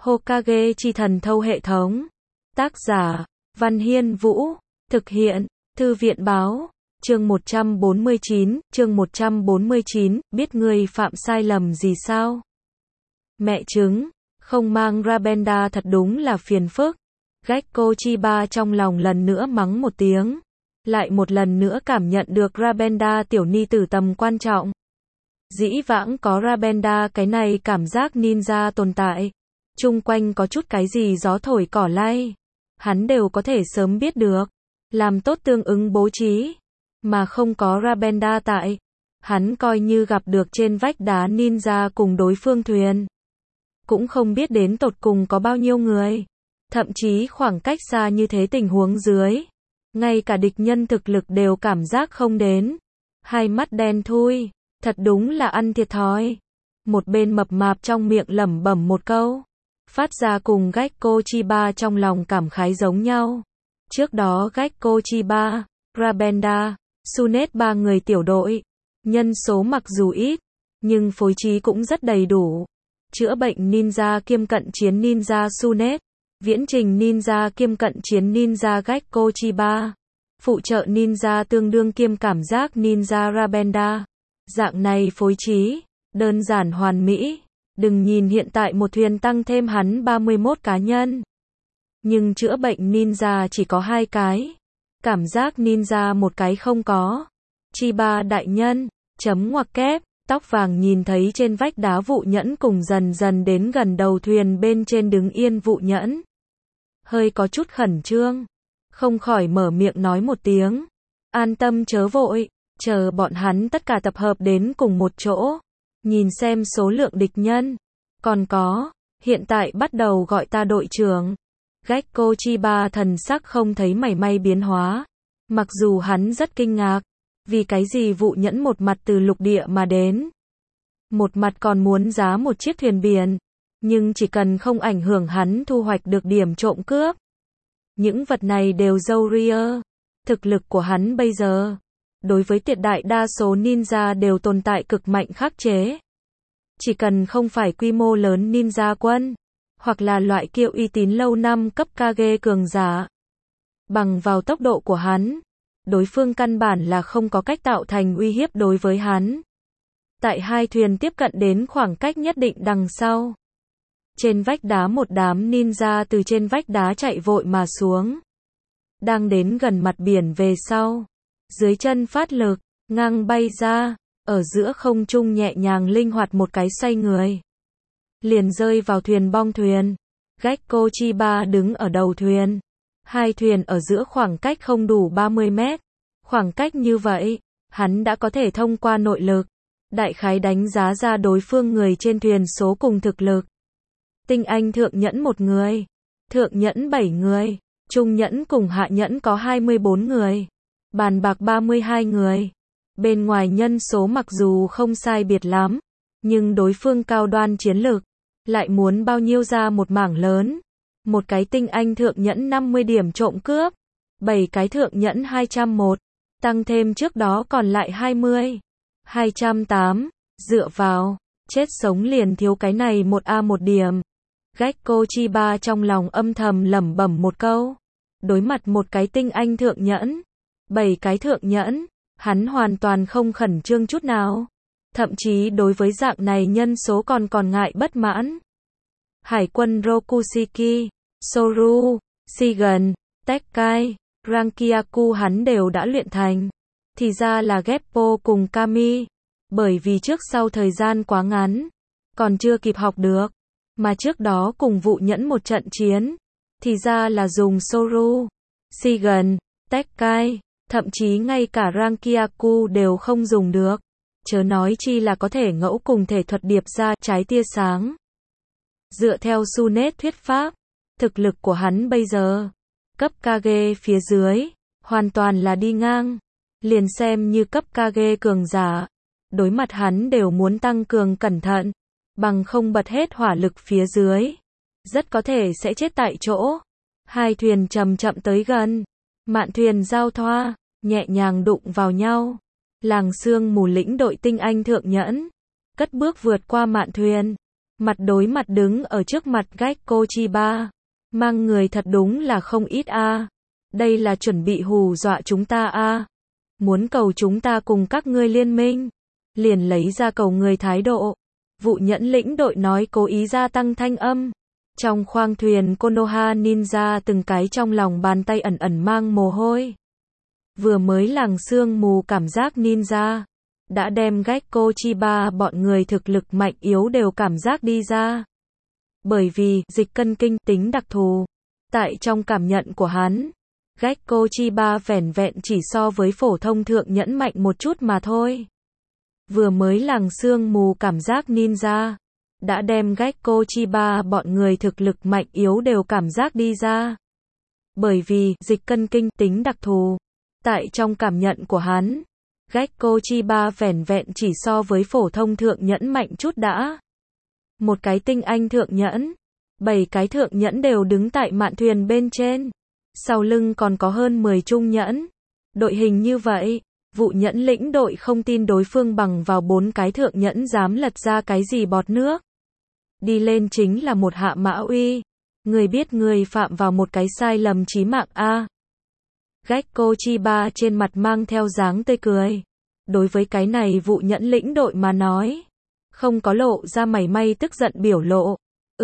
Hokage chi thần thâu hệ thống. Tác giả, Văn Hiên Vũ. Thực hiện, Thư viện Báo. Chương 149, biết ngươi phạm sai lầm gì sao? Mẹ chứng, không mang Rabenda thật đúng là phiền phức. Gekko Chiba trong lòng lần nữa mắng một tiếng. Lại một lần nữa cảm nhận được Rabenda tiểu ni tử tầm quan trọng. Dĩ vãng có Rabenda cái này cảm giác ninja tồn tại. Chung quanh có chút cái gì gió thổi cỏ lay. Hắn đều có thể sớm biết được. Làm tốt tương ứng bố trí. Mà không có Rabenda tại. Hắn coi như gặp được trên vách đá ninja cùng đối phương thuyền. Cũng không biết đến tột cùng có bao nhiêu người. Thậm chí khoảng cách xa như thế tình huống dưới. Ngay cả địch nhân thực lực đều cảm giác không đến. Hai mắt đen thui. Thật đúng là ăn thiệt thòi. Một bên mập mạp trong miệng lẩm bẩm một câu. Phát ra cùng Gekko Chiba trong lòng cảm khái giống nhau. Trước đó Gekko Chiba, Rabenda, Tsunade ba người tiểu đội. Nhân số mặc dù ít, nhưng phối trí cũng rất đầy đủ. Chữa bệnh ninja kiêm cận chiến ninja Tsunade. Viễn trình ninja kiêm cận chiến ninja Gekko Chiba. Phụ trợ ninja tương đương kiêm cảm giác ninja Rabenda. Dạng này phối trí, đơn giản hoàn mỹ. Đừng nhìn hiện tại một thuyền tăng thêm hắn 31 cá nhân. Nhưng chữa bệnh ninja chỉ có 2 cái. Cảm giác ninja một cái không có. Chiba đại nhân, chấm ngoặc kép, tóc vàng nhìn thấy trên vách đá Vụ Nhẫn cùng dần dần đến gần đầu thuyền bên trên đứng yên Vụ Nhẫn. Hơi có chút khẩn trương. Không khỏi mở miệng nói một tiếng. An tâm chớ vội, chờ bọn hắn tất cả tập hợp đến cùng một chỗ. Nhìn xem số lượng địch nhân. Còn có, hiện tại bắt đầu gọi ta đội trưởng. Gekko Chiba thần sắc không thấy mảy may biến hóa. Mặc dù hắn rất kinh ngạc. Vì cái gì Vụ Nhẫn một mặt từ lục địa mà đến. Một mặt còn muốn giá một chiếc thuyền biển. Nhưng chỉ cần không ảnh hưởng hắn thu hoạch được điểm trộm cướp. Những vật này đều dâu ria. Thực lực của hắn bây giờ. Đối với tuyệt đại đa số ninja đều tồn tại cực mạnh khắc chế. Chỉ cần không phải quy mô lớn ninja quân, hoặc là loại kia uy tín lâu năm cấp Kage cường giả. Bằng vào tốc độ của hắn, đối phương căn bản là không có cách tạo thành uy hiếp đối với hắn. Tại hai thuyền tiếp cận đến khoảng cách nhất định đằng sau. Trên vách đá một đám ninja từ trên vách đá chạy vội mà xuống. Đang đến gần mặt biển về sau. Dưới chân phát lực, ngang bay ra, ở giữa không trung nhẹ nhàng linh hoạt một cái xoay người. Liền rơi vào thuyền bong thuyền. Gekko Chiba đứng ở đầu thuyền. Hai thuyền ở giữa khoảng cách không đủ 30 mét. Khoảng cách như vậy, hắn đã có thể thông qua nội lực. Đại khái đánh giá ra đối phương người trên thuyền số cùng thực lực. Tinh anh thượng nhẫn 1 người. Thượng nhẫn 7 người. Trung nhẫn cùng hạ nhẫn có 24 người. Bàn bạc 32 người. Bên ngoài nhân số mặc dù không sai biệt lắm, nhưng đối phương cao đoan chiến lược, lại muốn bao nhiêu ra một mảng lớn. Một cái tinh anh thượng nhẫn 50 điểm trộm cướp, 7 cái thượng nhẫn 201, tăng thêm trước đó còn lại 20, 208, dựa vào, chết sống liền thiếu cái này 1A1 điểm. Gekko Chiba trong lòng âm thầm lẩm bẩm một câu. Đối mặt một cái tinh anh thượng nhẫn, 7 cái thượng nhẫn, hắn hoàn toàn không khẩn trương chút nào. Thậm chí đối với dạng này nhân số còn ngại bất mãn. Hải quân Rokushiki, Soru, Shigen, Tekkai, Rankyaku hắn đều đã luyện thành. Thì ra là Geppo cùng Kami. Bởi vì trước sau thời gian quá ngắn, còn chưa kịp học được. Mà trước đó cùng Vụ Nhẫn một trận chiến. Thì ra là dùng Soru, Shigen, Tekkai. Thậm chí ngay cả Rankyaku đều không dùng được. Chớ nói chi là có thể ngẫu cùng thể thuật điệp ra trái tia sáng. Dựa theo Tsunade thuyết pháp, thực lực của hắn bây giờ, cấp Kage phía dưới, hoàn toàn là đi ngang. Liền xem như cấp Kage cường giả, đối mặt hắn đều muốn tăng cường cẩn thận, bằng không bật hết hỏa lực phía dưới. Rất có thể sẽ chết tại chỗ. Hai thuyền chậm chậm tới gần. Mạn thuyền giao thoa, nhẹ nhàng đụng vào nhau. Làng sương mù lĩnh đội tinh anh thượng nhẫn, cất bước vượt qua mạn thuyền. mặt đối mặt đứng ở trước mặt Gekko Chiba. Mang người thật đúng là không ít a. Đây là chuẩn bị hù dọa chúng ta a. Muốn cầu chúng ta cùng các ngươi liên minh. Liền lấy ra cầu người thái độ. Vụ nhẫn lĩnh đội nói cố ý gia tăng thanh âm. Trong khoang thuyền Konoha Ninja từng cái trong lòng bàn tay ẩn ẩn mang mồ hôi. Vừa mới làng sương mù cảm giác ninja. Đã đem Gekko Chiba bọn người thực lực mạnh yếu đều cảm giác đi ra. Bởi vì dịch cân kinh tính đặc thù. Tại trong cảm nhận của hắn, Gekko Chiba vẻn vẹn chỉ so với phổ thông thượng nhẫn mạnh một chút mà thôi. Vừa mới làng sương mù cảm giác ninja. Đã đem Gekko Chiba bọn người thực lực mạnh yếu đều cảm giác đi ra. Bởi vì dịch cân kinh tính đặc thù. Tại trong cảm nhận của hắn, Gekko Chiba vẻn vẹn chỉ so với phổ thông thượng nhẫn mạnh chút đã. Một cái tinh anh thượng nhẫn, 7 cái thượng nhẫn đều đứng tại mạn thuyền bên trên. Sau lưng còn có hơn 10 trung nhẫn. Đội hình như vậy, vụ nhẫn lĩnh đội không tin đối phương bằng vào 4 cái thượng nhẫn dám lật ra cái gì bọt nước. Đi lên chính là một hạ mã uy. Người biết người phạm vào một cái sai lầm chí mạng a. Gekko Chiba trên mặt mang theo dáng tươi cười. Đối với cái này vụ nhẫn lĩnh đội mà nói, không có lộ ra mảy may tức giận biểu lộ.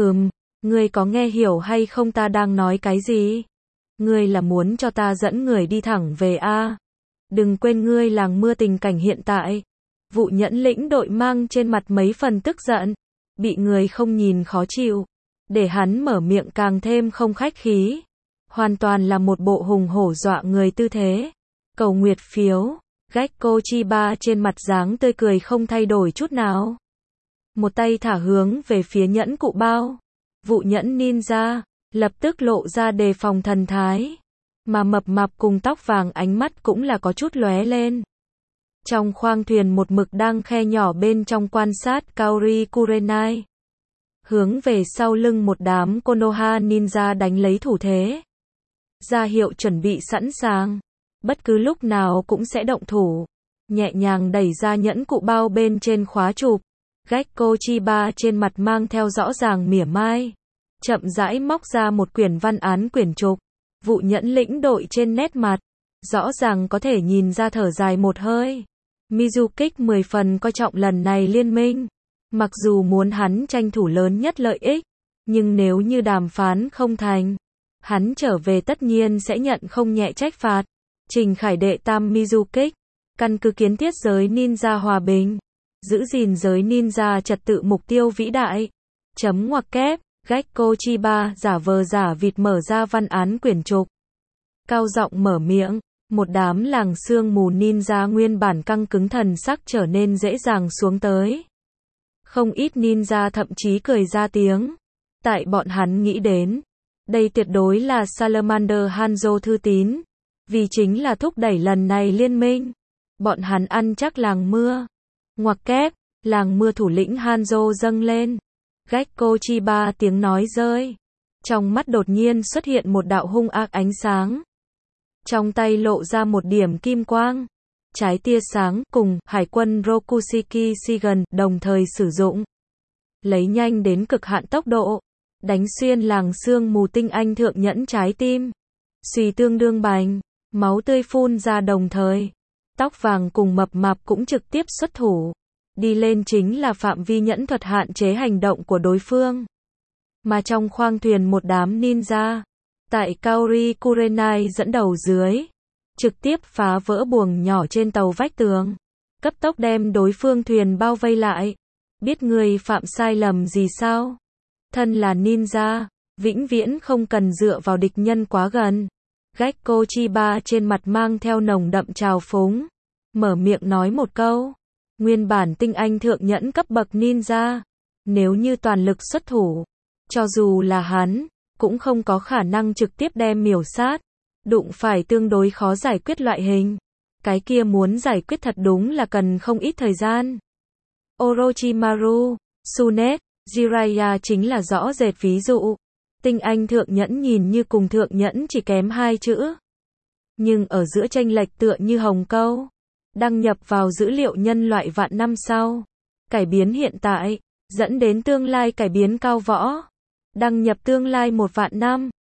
Ngươi có nghe hiểu hay không ta đang nói cái gì? Ngươi là muốn cho ta dẫn người đi thẳng về a? Đừng quên ngươi làng mưa tình cảnh hiện tại. Vụ nhẫn lĩnh đội mang trên mặt mấy phần tức giận, bị người không nhìn khó chịu, để hắn mở miệng càng thêm không khách khí. Hoàn toàn là một bộ hùng hổ dọa người tư thế. Cầu nguyệt phiếu, Gekko Chiba trên mặt dáng tươi cười không thay đổi chút nào. Một tay thả hướng về phía nhẫn cụ bao. Vụ nhẫn ninja, lập tức lộ ra đề phòng thần thái. Mà mập mạp cùng tóc vàng ánh mắt cũng là có chút lóe lên. Trong khoang thuyền một mực đang khe nhỏ bên trong quan sát Kaori Kurenai. Hướng về sau lưng một đám Konoha ninja đánh lấy thủ thế. Ra hiệu chuẩn bị sẵn sàng. Bất cứ lúc nào cũng sẽ động thủ. Nhẹ nhàng đẩy ra nhẫn cụ bao bên trên khóa chụp. Gekko Chiba trên mặt mang theo rõ ràng mỉa mai. Chậm rãi móc ra một quyển văn án quyển trục. Vụ nhẫn lĩnh đội trên nét mặt. Rõ ràng có thể nhìn ra thở dài một hơi. Mizukik 10 phần coi trọng lần này liên minh. Mặc dù muốn hắn tranh thủ lớn nhất lợi ích. Nhưng nếu như đàm phán không thành, hắn trở về tất nhiên sẽ nhận không nhẹ trách phạt. Trình Khải đệ tam Mizukik. Căn cứ kiến thiết giới ninja hòa bình. Giữ gìn giới ninja trật tự mục tiêu vĩ đại. Chấm ngoặc kép. Gekko Chiba giả vờ giả vịt mở ra văn án quyển trục. Cao giọng mở miệng. Một đám làng sương mù ninja nguyên bản căng cứng thần sắc trở nên dễ dàng xuống tới. Không ít ninja thậm chí cười ra tiếng. Tại bọn hắn nghĩ đến, đây tuyệt đối là Salamander Hanzo thư tín. Vì chính là thúc đẩy lần này liên minh. Bọn hắn ăn chắc làng mưa. Ngoặc kép, làng mưa thủ lĩnh Hanzo dâng lên. Gekko Chiba tiếng nói rơi. Trong mắt đột nhiên xuất hiện một đạo hung ác ánh sáng. Trong tay lộ ra một điểm kim quang. Trái tia sáng cùng hải quân Rokushiki Shigen đồng thời sử dụng. Lấy nhanh đến cực hạn tốc độ. Đánh xuyên làng sương mù tinh anh thượng nhẫn trái tim. Suy tương đương bành. Máu tươi phun ra đồng thời. Tóc vàng cùng mập mạp cũng trực tiếp xuất thủ. Đi lên chính là phạm vi nhẫn thuật hạn chế hành động của đối phương. Mà trong khoang thuyền một đám ninja. Tại Kaori Kurenai dẫn đầu dưới. Trực tiếp phá vỡ buồng nhỏ trên tàu vách tường. Cấp tốc đem đối phương thuyền bao vây lại. Biết người phạm sai lầm gì sao? Thân là ninja. Vĩnh viễn không cần dựa vào địch nhân quá gần. Gekko Chiba trên mặt mang theo nồng đậm trào phúng. Mở miệng nói một câu. Nguyên bản tinh anh thượng nhẫn cấp bậc ninja. Nếu như toàn lực xuất thủ. Cho dù là hắn, cũng không có khả năng trực tiếp đem miểu sát. Đụng phải tương đối khó giải quyết loại hình. Cái kia muốn giải quyết thật đúng là cần không ít thời gian. Orochimaru, Tsunet, Jiraiya chính là rõ rệt ví dụ. Tinh anh thượng nhẫn nhìn như cùng thượng nhẫn chỉ kém 2 chữ. Nhưng ở giữa chênh lệch tựa như hồng câu. Đăng nhập vào dữ liệu nhân loại vạn năm sau. Cải biến hiện tại. dẫn đến tương lai cải biến cao võ. Đăng nhập tương lai 1 vạn năm.